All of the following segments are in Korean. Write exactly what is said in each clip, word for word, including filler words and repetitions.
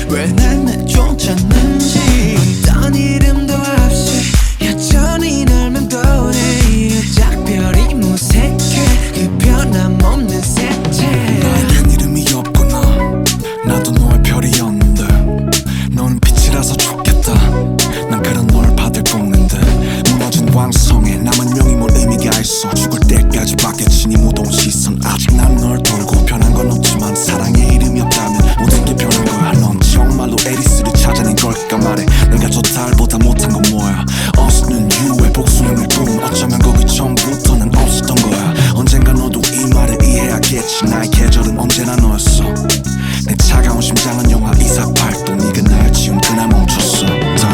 왜 날 내쫓았는지 어떤 이름도 없이 여전히 널 맴도네. 작별이 무색해 그 변함없는 색채. 나에겐 이름이 없구나. 나도 너의 별이었는데 너는 빛이라서 좋겠다. 난 그런 널 받을 꿈인데 무너진 왕성에 남은 명이 뭘 의미가 있어. 죽을 때까지 받겠지 네 무더운 시선. 아직 난 널 돌고 변한 건 없지만 사랑에 이름이 없다면 모든 게 변한 거야. 넌 정말로 에리스를 찾아낸 걸까 말해. 내가 저 달보다 못한 건 뭐야. 없는 유의 복수형의 꿈. 어쩌면 거기 처음부터는 없었던 거야. 언젠가 너도 이 말을 이해하겠지. 나의 계절은 언제나 너였어. 내 차가운 심장은 영하 이사팔 도. 네가 날 지운 그날 멈췄어.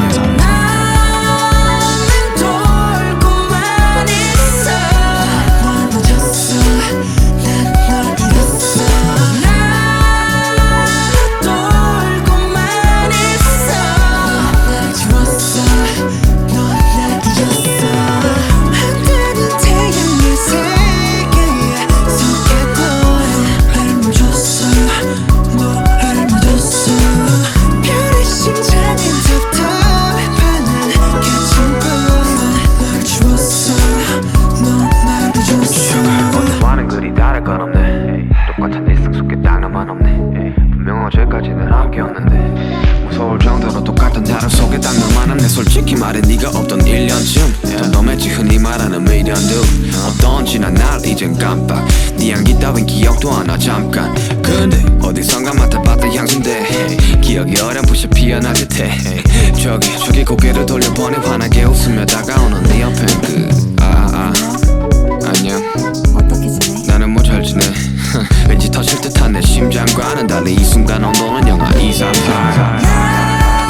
똑같은 일상 속에 딱 너만 없네. 분명 어제까지는 함께였는데 무서울 정도로 똑같은 다른 속에 딱 너만 없네. 솔직히 말해 네가 없던 일 년쯤 덤덤했지 흔히 말하는 미련도. 어떤지 난 날 이젠 깜빡. 네 향기 따윈 기억도 안 나 잠깐. 근데 어디선가 맡아봤던 향수인데 기억이 어렴풋이 피어날 듯해. 저기 저기 고개를 돌려보니 환하게 웃으며 다가오는 네 옆엔 그 아 아 안녕. 어떻게 지내? 나는 뭐 잘 지내. 왠지 터질 듯한 내 심장과는 달리 이 순간 온도는 영하 이삼팔.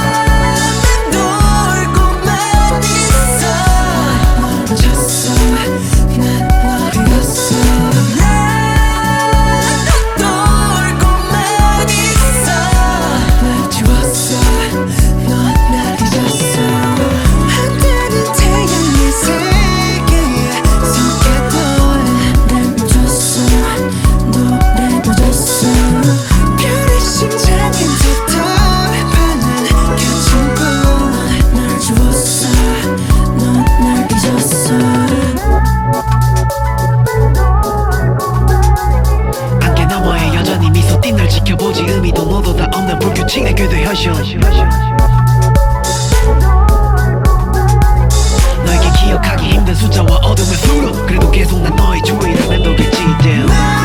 널 지켜보지 의미도 너도 다 없는 불규칙 내게도 현실. 너에게 기억하기 힘든 숫자와 어둠의 수로 그래도 계속 난 너의 주위를 맴돌겠지.